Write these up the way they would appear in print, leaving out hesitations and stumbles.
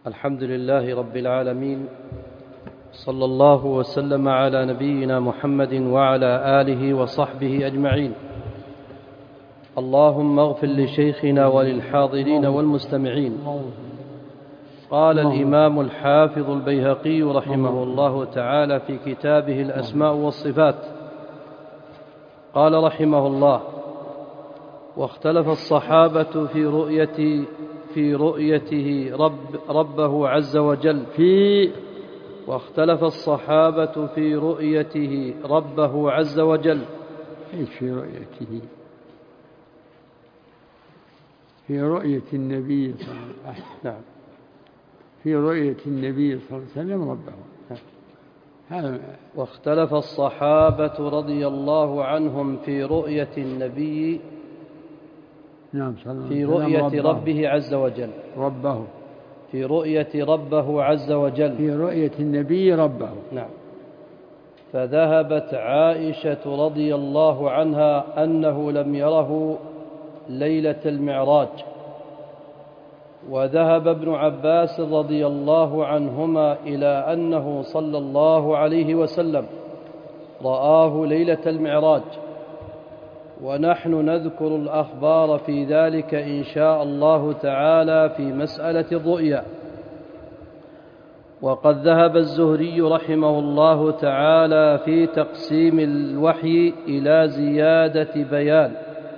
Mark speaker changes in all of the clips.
Speaker 1: الحمد لله رب العالمين، صلى الله وسلم على نبينا محمد وعلى آله وصحبه أجمعين. اللهم اغفر لشيخنا وللحاضرين والمستمعين. قال الإمام الحافظ البيهقي رحمه الله تعالى في كتابه الأسماء والصفات، قال رحمه الله: واختلف الصحابة في رؤيته ربه عز وجل واختلف الصحابة في رؤيته ربه عز وجل.
Speaker 2: في رؤيته، في رؤية النبي صلى الله عليه وسلم.
Speaker 1: نعم،
Speaker 2: في رؤية النبي صلى الله عليه وسلم ربه. هذا.
Speaker 1: واختلف الصحابة رضي الله عنهم في رؤية النبي،
Speaker 2: نعم،
Speaker 1: في رؤية ربه عز وجل،
Speaker 2: ربه،
Speaker 1: في رؤية ربه عز وجل،
Speaker 2: في رؤية النبي ربه.
Speaker 1: نعم. فذهبت عائشة رضي الله عنها أنه لم يره ليلة المعراج، وذهب ابن عباس رضي الله عنهما إلى أنه صلى الله عليه وسلم رآه ليلة المعراج، ونحن نذكر الأخبار في ذلك إن شاء الله تعالى في مسألة الرؤيا. وقد ذهب الزهري رحمه الله تعالى في تقسيم الوحي إلى زيادة بيان،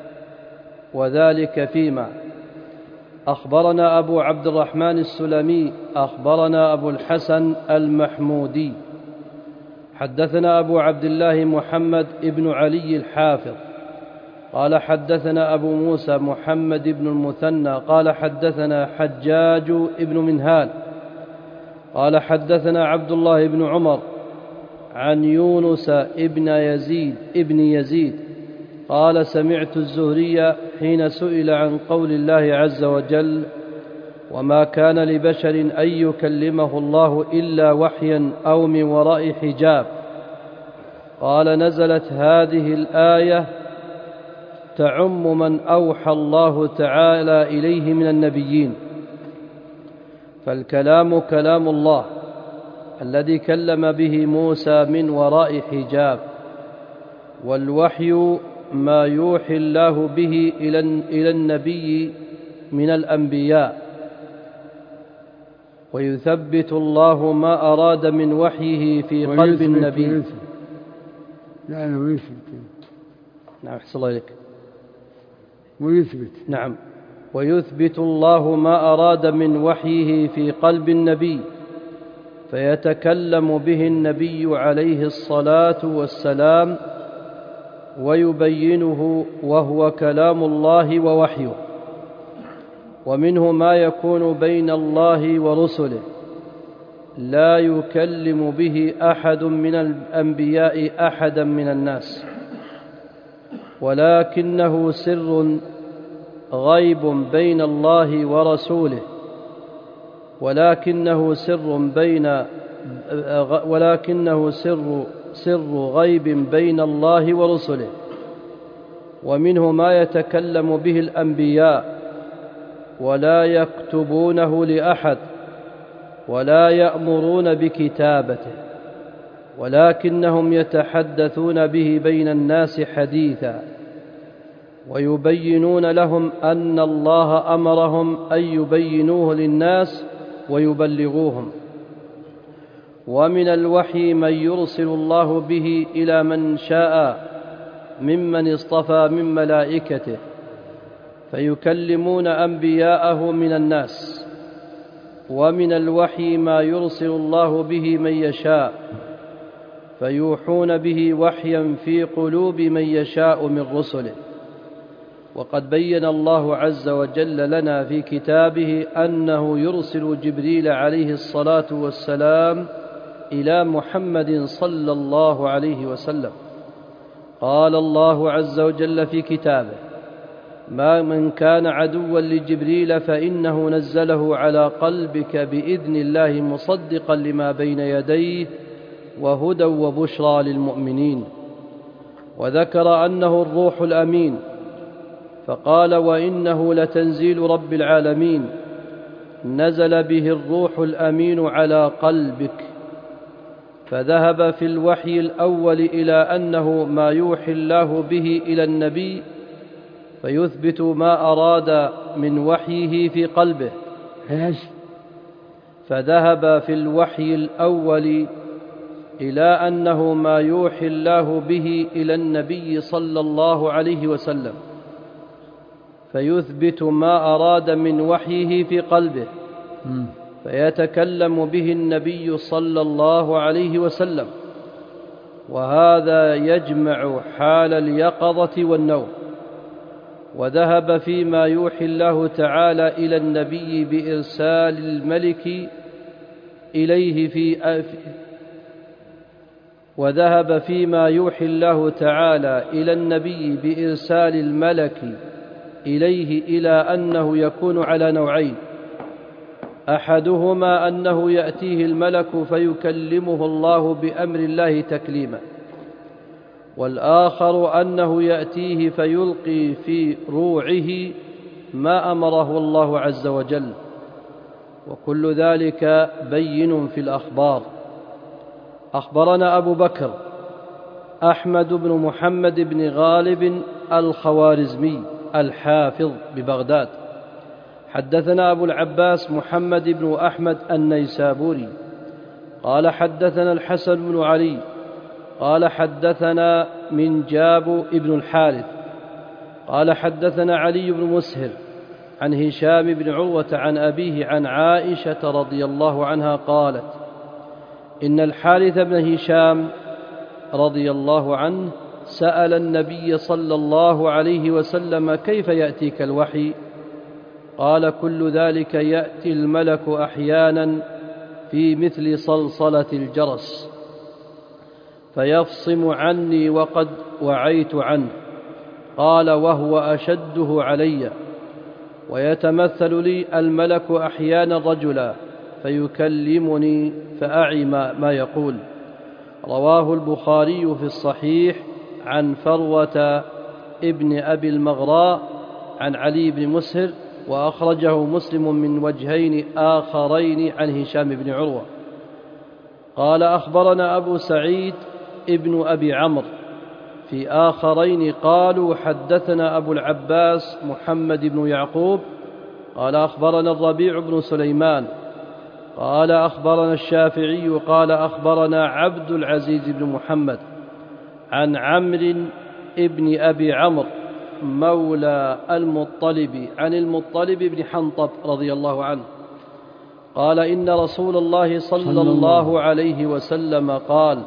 Speaker 1: وذلك فيما: أخبرنا أبو عبد الرحمن السلمي أخبرنا أبو الحسن المحمودي حدثنا أبو عبد الله محمد ابن علي الحافظ قال حدثنا أبو موسى محمد بن المثنى قال حدثنا حجاج ابن منهال قال حدثنا عبد الله بن عمر عن يونس ابن يزيد قال سمعت الزهري حين سئل عن قول الله عز وجل: وما كان لبشر أن يكلمه الله إلا وحيا أو من وراء حجاب، قال: نزلت هذه الآية تعم من أوحى الله تعالى إليه من النبيين، فالكلام كلام الله الذي كلم به موسى من وراء حجاب، والوحي ما يوحي الله به إلى النبي من الأنبياء، ويثبت الله ما أراد من وحيه في قلب النبي. نعم، أحسن الله إليك. نعم، ويثبت الله ما أراد من وحيه في قلب النبي، فيتكلم به النبي عليه الصلاة والسلام ويبينه، وهو كلام الله ووحيه. ومنه ما يكون بين الله ورسله لا يكلم به أحد من الأنبياء أحدا من الناس، ولكنه سر غيب بين الله ورسوله، ولكنه سر غيب بين الله ورسله. ومنه ما يتكلم به الأنبياء ولا يكتبونه لأحد ولا يأمرون بكتابته، ولكنهم يتحدثون به بين الناس حديثا، ويبينون لهم أن الله أمرهم أن يبينوه للناس ويبلغوهم. ومن الوحي من يرسل الله به إلى من شاء ممن اصطفى من ملائكته، فيكلمون أنبياءه من الناس. ومن الوحي ما يرسل الله به من يشاء، فيوحون به وحيا في قلوب من يشاء من رسله. وقد بين الله عز وجل لنا في كتابه أنه يرسل جبريل عليه الصلاة والسلام إلى محمد صلى الله عليه وسلم. قال الله عز وجل في كتابه: ما من كان عدوا لجبريل فإنه نزله على قلبك بإذن الله مصدقا لما بين يديه وهدى وبشرى للمؤمنين. وذكر أنه الروح الأمين، فقال: وإنه لتنزيل رب العالمين نزل به الروح الأمين على قلبك. فذهب في الوحي الأول إلى أنه ما يوحي الله به إلى النبي فيثبت ما أراد من وحيه في قلبه. فذهب في الوحي الأول إلى أنه ما يوحي الله به إلى النبي صلى الله عليه وسلم فيثبت ما أراد من وحيه في قلبه، فيتكلم به النبي صلى الله عليه وسلم، وهذا يجمع حال اليقظة والنوم. وذهب فيما يوحي الله تعالى إلى النبي بإرسال الملك إليه وذهب فيما يوحي الله تعالى إلى النبي بإرسال الملك إليه إلى أنه يكون على نوعين: أحدهما أنه يأتيه الملك فيكلمه الله بأمر الله تكليما، والآخر أنه يأتيه فيلقي في روعه ما أمره الله عز وجل، وكل ذلك بين في الأخبار. أخبرنا أبو بكر أحمد بن محمد بن غالب الخوارزمي الحافظ ببغداد، حدثنا أبو العباس محمد بن أحمد النيسابوري قال حدثنا الحسن بن علي قال حدثنا منجاب بن الحارث قال حدثنا علي بن مسهر عن هشام بن عروة عن أبيه عن عائشة رضي الله عنها قالت: إن الحارث بن هشام رضي الله عنه سأل النبي صلى الله عليه وسلم: كيف يأتيك الوحي؟ قال: كل ذلك يأتي الملك أحيانا في مثل صلصلة الجرس فيفصم عني وقد وعيت عنه. قال: وهو أشده علي. ويتمثل لي الملك أحيانا رجلا فيكلمني فأعي ما يقول. رواه البخاري في الصحيح عن فروة ابن أبي المغراء عن علي بن مسهر، وأخرجه مسلم من وجهين آخرين عن هشام بن عروة. قال: أخبرنا أبو سعيد ابن أبي عمرو في آخرين قالوا: حدثنا أبو العباس محمد بن يعقوب قال: أخبرنا الربيع بن سليمان قال: أخبرنا الشافعي قال: أخبرنا عبد العزيز بن محمد عن عمرو ابن أبي عمرو مولى المطلب عن المطلب بن حنطب رضي الله عنه قال: إن رسول الله صلى الله عليه وسلم قال: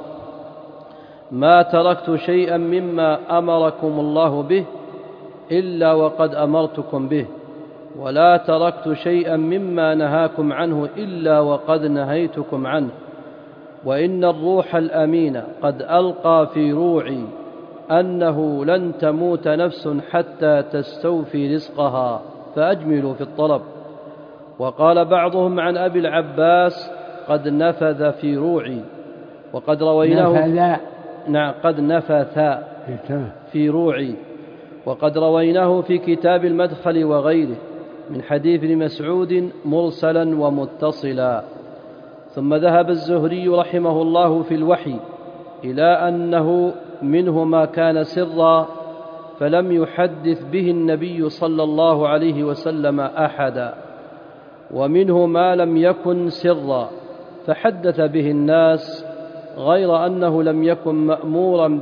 Speaker 1: ما تركت شيئا مما أمركم الله به إلا وقد أمرتكم به، ولا تركت شيئا مما نهاكم عنه إلا وقد نهيتكم عنه، وإن الروح الأمين قد ألقى في روعي أنه لن تموت نفس حتى تستوفي رزقها فأجملوا في الطلب. وقال بعضهم عن أبي العباس: قد نفذ في روعي. وقد رويناه قد نفث في روعي. وقد رويناه في كتاب المدخل وغيره من حديث ابن مسعود مرسلا ومتصلا. ثم ذهب الزهري رحمه الله في الوحي إلى أنه منه ما كان سرا فلم يحدث به النبي صلى الله عليه وسلم أحدا، ومنه ما لم يكن سرا فحدث به الناس، غير أنه لم يكن مأمورا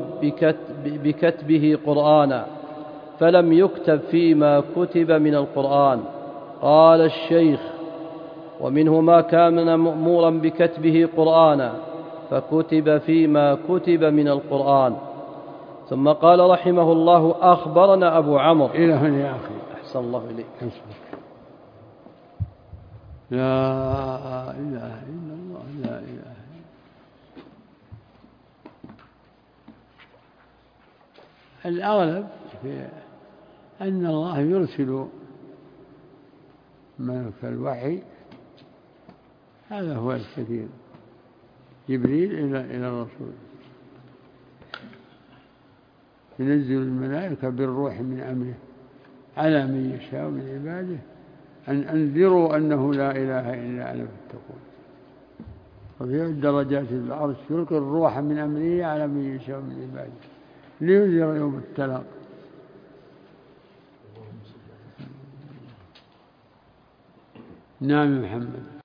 Speaker 1: بكتبه قرآنا فلم يكتب فيما كتب من القرآن. قال الشيخ: ومنه ما كان مأمورا بكتبه قرآنا فكتب فيما كتب من القرآن. ثم قال رحمه الله: أخبرنا أبو عمرو.
Speaker 2: إلى هنا يا أخي.
Speaker 1: أحسن الله إليك.
Speaker 2: لا إله إلا الله. لا إله. الأغلب في أن الله يرسل ملك الوحي، هذا هو الكثير، جبريل إلى الرسول، ينزل الملائكة بالروح من أمره على من يشاء من عباده أن أنذروا أنه لا إله إلا أنا فاتقون. وفي الدرجات العرش يلقي الروح من أمره على من يشاء من عباده لينذر يوم التلاق. نعم محمد.